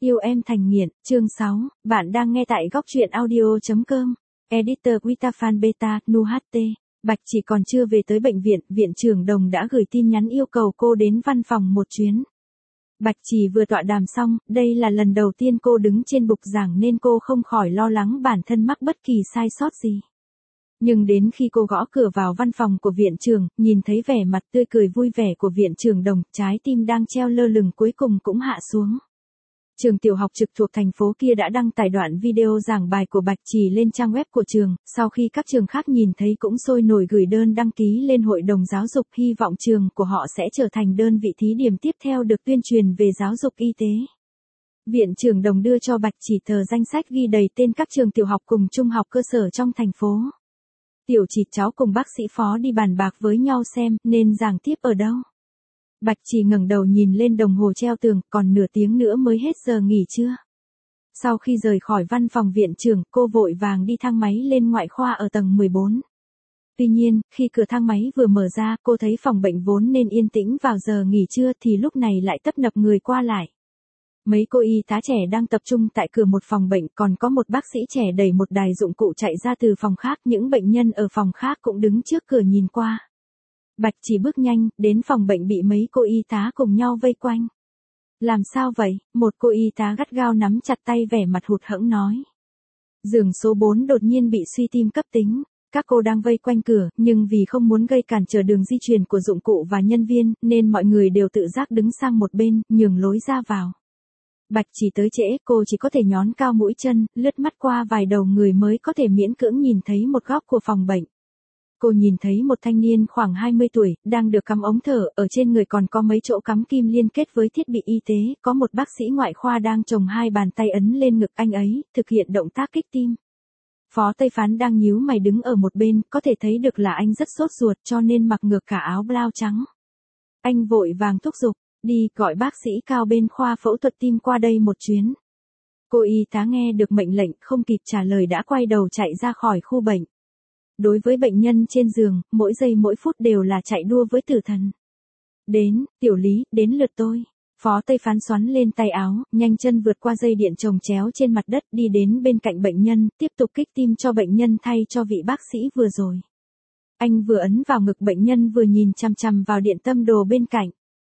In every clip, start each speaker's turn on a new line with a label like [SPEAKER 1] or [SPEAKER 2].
[SPEAKER 1] Yêu em thành nghiện, chương 6, bạn đang nghe tại góc truyện audio.com. Editor Witafan Beta, NuHT. Bạch chỉ còn chưa về tới bệnh viện, viện trưởng Đồng đã gửi tin nhắn yêu cầu cô đến văn phòng một chuyến. Bạch chỉ vừa tọa đàm xong, đây là lần đầu tiên cô đứng trên bục giảng nên cô không khỏi lo lắng bản thân mắc bất kỳ sai sót gì. Nhưng đến khi cô gõ cửa vào văn phòng của viện trưởng, nhìn thấy vẻ mặt tươi cười vui vẻ của viện trưởng Đồng, trái tim đang treo lơ lửng cuối cùng cũng hạ xuống. Trường tiểu học trực thuộc thành phố kia đã đăng tải đoạn video giảng bài của Bạch Chỉ lên trang web của trường, sau khi các trường khác nhìn thấy cũng sôi nổi gửi đơn đăng ký lên hội đồng giáo dục, hy vọng trường của họ sẽ trở thành đơn vị thí điểm tiếp theo được tuyên truyền về giáo dục y tế. Viện trưởng Đồng đưa cho Bạch Chỉ tờ danh sách ghi đầy tên các trường tiểu học cùng trung học cơ sở trong thành phố. Tiểu Chỉ, cháu cùng bác sĩ Phó đi bàn bạc với nhau xem nên giảng tiếp ở đâu. Bạch Chỉ ngẩng đầu nhìn lên đồng hồ treo tường, còn nửa tiếng nữa mới hết giờ nghỉ trưa. Sau khi rời khỏi văn phòng viện trưởng, cô vội vàng đi thang máy lên ngoại khoa ở tầng 14. Tuy nhiên, khi cửa thang máy vừa mở ra, cô thấy phòng bệnh vốn nên yên tĩnh vào giờ nghỉ trưa thì lúc này lại tấp nập người qua lại. Mấy cô y tá trẻ đang tập trung tại cửa một phòng bệnh, còn có một bác sĩ trẻ đẩy một đài dụng cụ chạy ra từ phòng khác, những bệnh nhân ở phòng khác cũng đứng trước cửa nhìn qua. Bạch Chỉ bước nhanh, đến phòng bệnh bị mấy cô y tá cùng nhau vây quanh. Làm sao vậy? Một cô y tá gắt gao nắm chặt tay vẻ mặt hụt hẫng nói. Giường số 4 đột nhiên bị suy tim cấp tính. Các cô đang vây quanh cửa, nhưng vì không muốn gây cản trở đường di chuyển của dụng cụ và nhân viên, nên mọi người đều tự giác đứng sang một bên, nhường lối ra vào. Bạch Chỉ tới trễ, cô chỉ có thể nhón cao mũi chân, lướt mắt qua vài đầu người mới có thể miễn cưỡng nhìn thấy một góc của phòng bệnh. Cô nhìn thấy một thanh niên khoảng 20 tuổi, đang được cắm ống thở, ở trên người còn có mấy chỗ cắm kim liên kết với thiết bị y tế, có một bác sĩ ngoại khoa đang chồng hai bàn tay ấn lên ngực anh ấy, thực hiện động tác kích tim. Phó Tây Phán đang nhíu mày đứng ở một bên, có thể thấy được là anh rất sốt ruột cho nên mặc ngược cả áo blau trắng. Anh vội vàng thúc giục, đi gọi bác sĩ Cao bên khoa phẫu thuật tim qua đây một chuyến. Cô y tá nghe được mệnh lệnh không kịp trả lời đã quay đầu chạy ra khỏi khu bệnh. Đối với bệnh nhân trên giường, mỗi giây mỗi phút đều là chạy đua với tử thần. Đến, Tiểu Lý, đến lượt tôi. Phó Tây Phán xoắn lên tay áo, nhanh chân vượt qua dây điện chồng chéo trên mặt đất đi đến bên cạnh bệnh nhân, tiếp tục kích tim cho bệnh nhân thay cho vị bác sĩ vừa rồi. Anh vừa ấn vào ngực bệnh nhân vừa nhìn chằm chằm vào điện tâm đồ bên cạnh.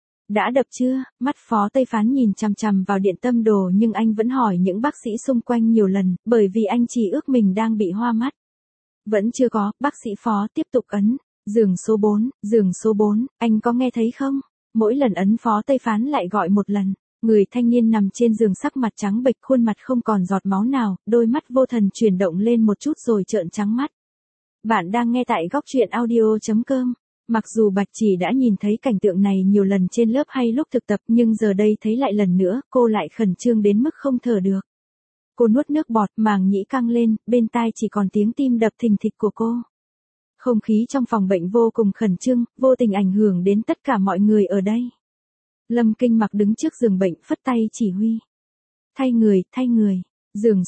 [SPEAKER 1] Đã đập chưa? Mắt Phó Tây Phán nhìn chằm chằm vào điện tâm đồ nhưng anh vẫn hỏi những bác sĩ xung quanh nhiều lần, bởi vì anh chỉ ước mình đang bị hoa mắt. Vẫn chưa có, bác sĩ Phó tiếp tục ấn. Giường số 4, anh có nghe thấy không? Mỗi lần ấn Phó Tây Phán lại gọi một lần. Người thanh niên nằm trên giường sắc mặt trắng bệch, khuôn mặt không còn giọt máu nào, đôi mắt vô thần chuyển động lên một chút rồi trợn trắng mắt. Bạn đang nghe tại góc truyện audio.com. Mặc dù Bạch Chỉ đã nhìn thấy cảnh tượng này nhiều lần trên lớp hay lúc thực tập nhưng giờ đây thấy lại lần nữa, cô lại khẩn trương đến mức không thở được. Cô nuốt nước bọt, màng nhĩ căng lên, bên tai chỉ còn tiếng tim đập thình thịch của cô. Không khí trong phòng bệnh vô cùng khẩn trương, vô tình ảnh hưởng đến tất cả mọi người ở đây. Lâm Kinh Mặc đứng trước giường bệnh phất tay chỉ huy. Thay người, giường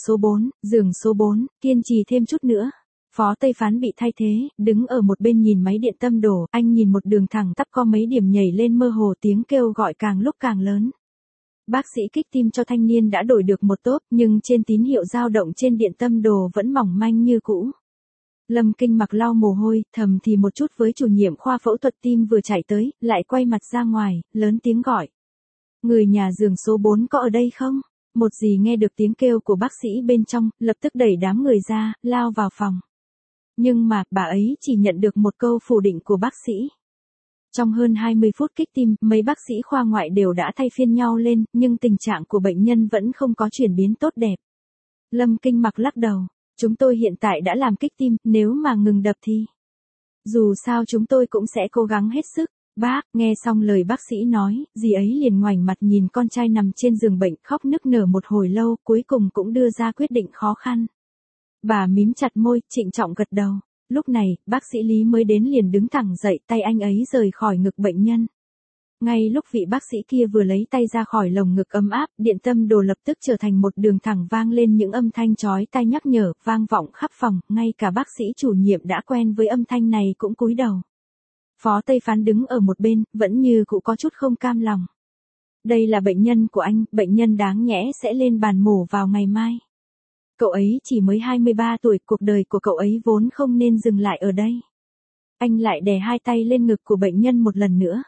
[SPEAKER 1] số 4, kiên trì thêm chút nữa. Phó Tây Phán bị thay thế, đứng ở một bên nhìn máy điện tâm đổ, anh nhìn một đường thẳng tắp có mấy điểm nhảy lên mơ hồ, tiếng kêu gọi càng lúc càng lớn. Bác sĩ kích tim cho thanh niên đã đổi được một tốp, nhưng trên tín hiệu dao động trên điện tâm đồ vẫn mỏng manh như cũ. Lâm Kinh Mặc lau mồ hôi, thầm thì một chút với chủ nhiệm khoa phẫu thuật tim vừa chạy tới, lại quay mặt ra ngoài, lớn tiếng gọi. Người nhà giường số 4 có ở đây không? Một dì nghe được tiếng kêu của bác sĩ bên trong, lập tức đẩy đám người ra, lao vào phòng. Nhưng mà, bà ấy chỉ nhận được một câu phủ định của bác sĩ. Trong hơn 20 phút kích tim, mấy bác sĩ khoa ngoại đều đã thay phiên nhau lên, nhưng tình trạng của bệnh nhân vẫn không có chuyển biến tốt đẹp. Lâm Kinh Mặc lắc đầu, chúng tôi hiện tại đã làm kích tim, nếu mà ngừng đập thì... Dù sao chúng tôi cũng sẽ cố gắng hết sức. Bác, nghe xong lời bác sĩ nói, dì ấy liền ngoảnh mặt nhìn con trai nằm trên giường bệnh khóc nức nở một hồi lâu, cuối cùng cũng đưa ra quyết định khó khăn. Bà mím chặt môi, trịnh trọng gật đầu. Lúc này, bác sĩ Lý mới đến liền đứng thẳng dậy, tay anh ấy rời khỏi ngực bệnh nhân. Ngay lúc vị bác sĩ kia vừa lấy tay ra khỏi lồng ngực ấm áp, điện tâm đồ lập tức trở thành một đường thẳng vang lên những âm thanh chói tai nhắc nhở, vang vọng khắp phòng, ngay cả bác sĩ chủ nhiệm đã quen với âm thanh này cũng cúi đầu. Phó Tây Phán đứng ở một bên, vẫn như cũ có chút không cam lòng. Đây là bệnh nhân của anh, bệnh nhân đáng nhẽ sẽ lên bàn mổ vào ngày mai. Cậu ấy chỉ mới 23 tuổi, cuộc đời của cậu ấy vốn không nên dừng lại ở đây. Anh lại đè hai tay lên ngực của bệnh nhân một lần nữa.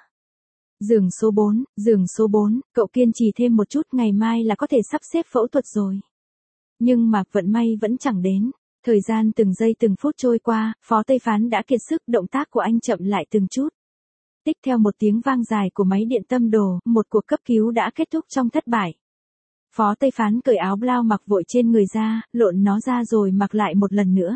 [SPEAKER 1] Giường số 4, cậu kiên trì thêm một chút, ngày mai là có thể sắp xếp phẫu thuật rồi. Nhưng mà vận may vẫn chẳng đến. Thời gian từng giây từng phút trôi qua, Phó Tây Phán đã kiệt sức, động tác của anh chậm lại từng chút. Tích theo một tiếng vang dài của máy điện tâm đồ, một cuộc cấp cứu đã kết thúc trong thất bại. Phó Tây Phán cởi áo blau mặc vội trên người ra, lộn nó ra rồi mặc lại một lần nữa.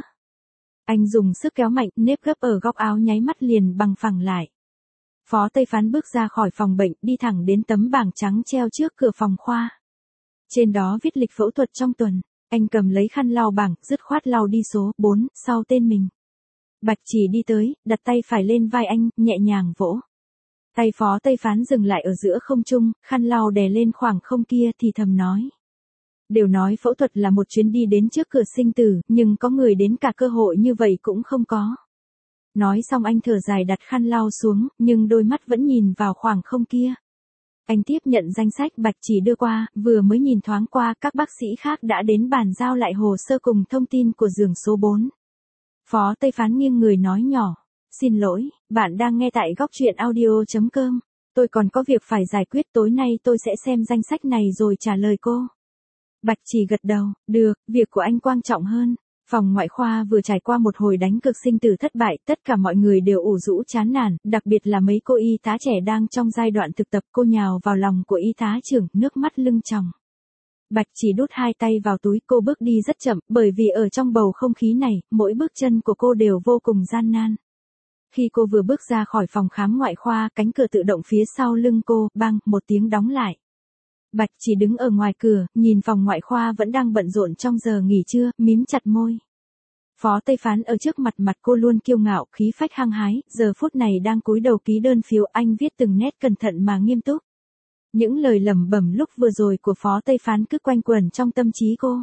[SPEAKER 1] Anh dùng sức kéo mạnh, nếp gấp ở góc áo nháy mắt liền bằng phẳng lại. Phó Tây Phán bước ra khỏi phòng bệnh, đi thẳng đến tấm bảng trắng treo trước cửa phòng khoa. Trên đó viết lịch phẫu thuật trong tuần. Anh cầm lấy khăn lau bảng, dứt khoát lau đi số 4 sau tên mình. Bạch Chỉ đi tới, đặt tay phải lên vai anh, nhẹ nhàng vỗ. Tay Phó Tây Phán dừng lại ở giữa không trung, khăn lau đè lên khoảng không kia thì thầm nói. Đều nói phẫu thuật là một chuyến đi đến trước cửa sinh tử, nhưng có người đến cả cơ hội như vậy cũng không có. Nói xong anh thở dài đặt khăn lau xuống, nhưng đôi mắt vẫn nhìn vào khoảng không kia. Anh tiếp nhận danh sách Bạch Chỉ đưa qua, vừa mới nhìn thoáng qua, các bác sĩ khác đã đến bàn giao lại hồ sơ cùng thông tin của giường số 4. Phó Tây Phán nghiêng người nói nhỏ. Xin lỗi, bạn đang nghe tại góc truyện audio.com. Tôi còn có việc phải giải quyết, tối nay tôi sẽ xem danh sách này rồi trả lời cô. Bạch Chỉ gật đầu, được, việc của anh quan trọng hơn. Phòng ngoại khoa vừa trải qua một hồi đánh cực sinh tử thất bại, tất cả mọi người đều ủ rũ chán nản, đặc biệt là mấy cô y tá trẻ đang trong giai đoạn thực tập. Cô nhào vào lòng của y tá trưởng, nước mắt lưng tròng. Bạch Chỉ đút hai tay vào túi, cô bước đi rất chậm, bởi vì ở trong bầu không khí này, mỗi bước chân của cô đều vô cùng gian nan. Khi cô vừa bước ra khỏi phòng khám ngoại khoa, cánh cửa tự động phía sau lưng cô, bang, một tiếng đóng lại. Bạch Chỉ đứng ở ngoài cửa, nhìn phòng ngoại khoa vẫn đang bận rộn trong giờ nghỉ trưa, mím chặt môi. Phó Tây Phán ở trước mặt cô luôn kiêu ngạo, khí phách hăng hái, giờ phút này đang cúi đầu ký đơn phiếu, anh viết từng nét cẩn thận mà nghiêm túc. Những lời lẩm bẩm lúc vừa rồi của Phó Tây Phán cứ quanh quẩn trong tâm trí cô.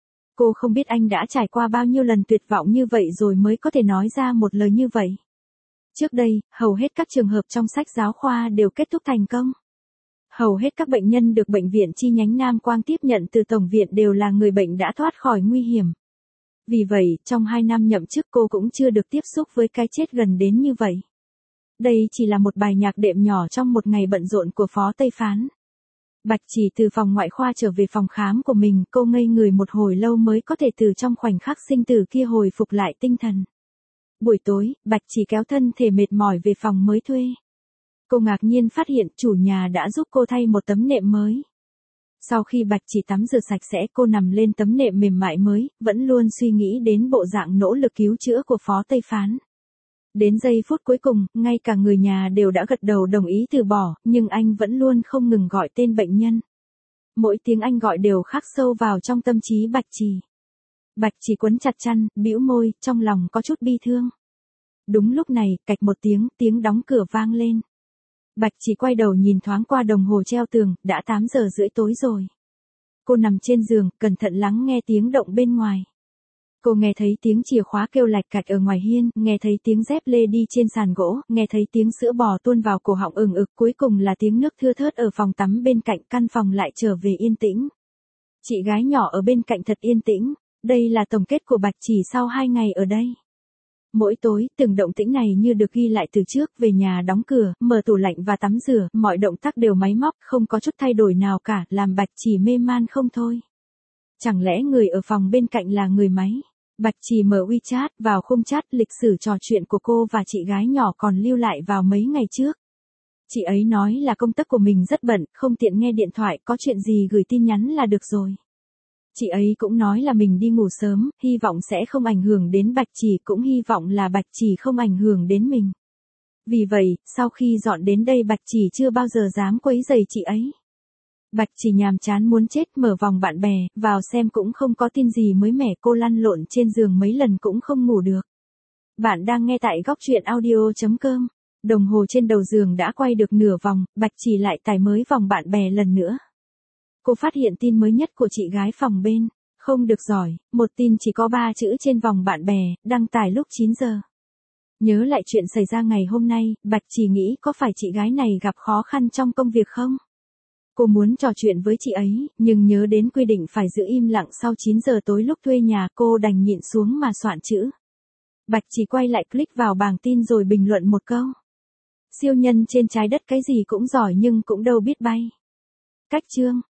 [SPEAKER 1] Cô không biết anh đã trải qua bao nhiêu lần tuyệt vọng như vậy rồi mới có thể nói ra một lời như vậy. Trước đây, hầu hết các trường hợp trong sách giáo khoa đều kết thúc thành công. Hầu hết các bệnh nhân được bệnh viện chi nhánh Nam Quang tiếp nhận từ tổng viện đều là người bệnh đã thoát khỏi nguy hiểm. Vì vậy, trong 2 năm nhậm chức cô cũng chưa được tiếp xúc với cái chết gần đến như vậy. Đây chỉ là một bài nhạc đệm nhỏ trong một ngày bận rộn của Phó Tây Phán. Bạch Chỉ từ phòng ngoại khoa trở về phòng khám của mình, cô ngây người một hồi lâu mới có thể từ trong khoảnh khắc sinh tử kia hồi phục lại tinh thần. Buổi tối, Bạch Chỉ kéo thân thể mệt mỏi về phòng mới thuê. Cô ngạc nhiên phát hiện chủ nhà đã giúp cô thay một tấm nệm mới. Sau khi Bạch Chỉ tắm rửa sạch sẽ, cô nằm lên tấm nệm mềm mại mới, vẫn luôn suy nghĩ đến bộ dạng nỗ lực cứu chữa của Phó Tây Phán. Đến giây phút cuối cùng, ngay cả người nhà đều đã gật đầu đồng ý từ bỏ, nhưng anh vẫn luôn không ngừng gọi tên bệnh nhân. Mỗi tiếng anh gọi đều khắc sâu vào trong tâm trí Bạch Chỉ. Bạch Chỉ quấn chặt chăn, bĩu môi, trong lòng có chút bi thương. Đúng lúc này, cạch một tiếng đóng cửa vang lên. Bạch Chỉ quay đầu nhìn thoáng qua đồng hồ treo tường, đã 8 giờ rưỡi tối rồi. Cô nằm trên giường, cẩn thận lắng nghe tiếng động bên ngoài. Cô nghe thấy tiếng chìa khóa kêu lạch cạch ở ngoài hiên, nghe thấy tiếng dép lê đi trên sàn gỗ, nghe thấy tiếng sữa bò tuôn vào cổ họng ừng ực, cuối cùng là tiếng nước thưa thớt ở phòng tắm bên cạnh, căn phòng lại trở về yên tĩnh. Chị gái nhỏ ở bên cạnh thật yên tĩnh, đây là tổng kết của Bạch Chỉ sau 2 ngày ở đây. Mỗi tối, từng động tĩnh này như được ghi lại từ trước, về nhà đóng cửa, mở tủ lạnh và tắm rửa, mọi động tác đều máy móc, không có chút thay đổi nào cả, làm Bạch Chỉ mê man không thôi. Chẳng lẽ người ở phòng bên cạnh là người máy? Bạch Chỉ mở WeChat, vào khung chat, lịch sử trò chuyện của cô và chị gái nhỏ còn lưu lại vào mấy ngày trước. Chị ấy nói là công tác của mình rất bận, không tiện nghe điện thoại, có chuyện gì gửi tin nhắn là được rồi. Chị ấy cũng nói là mình đi ngủ sớm, hy vọng sẽ không ảnh hưởng đến Bạch Chỉ, cũng hy vọng là Bạch Chỉ không ảnh hưởng đến mình. Vì vậy, sau khi dọn đến đây Bạch Chỉ chưa bao giờ dám quấy rầy chị ấy. Bạch Chỉ nhàm chán muốn chết, mở vòng bạn bè, vào xem cũng không có tin gì mới mẻ, cô lăn lộn trên giường mấy lần cũng không ngủ được. Bạn đang nghe tại góc truyện audio.com. Đồng hồ trên đầu giường đã quay được nửa vòng, Bạch Chỉ lại tải mới vòng bạn bè lần nữa. Cô phát hiện tin mới nhất của chị gái phòng bên. Không được giỏi, một tin chỉ có 3 chữ trên vòng bạn bè, đăng tải lúc 9 giờ. Nhớ lại chuyện xảy ra ngày hôm nay, Bạch Chỉ nghĩ có phải chị gái này gặp khó khăn trong công việc không? Cô muốn trò chuyện với chị ấy, nhưng nhớ đến quy định phải giữ im lặng sau 9 giờ tối lúc thuê nhà, cô đành nhịn xuống mà soạn chữ. Bạch chỉ quay lại click vào bảng tin rồi bình luận một câu. Siêu nhân trên trái đất cái gì cũng giỏi nhưng cũng đâu biết bay. Cách chương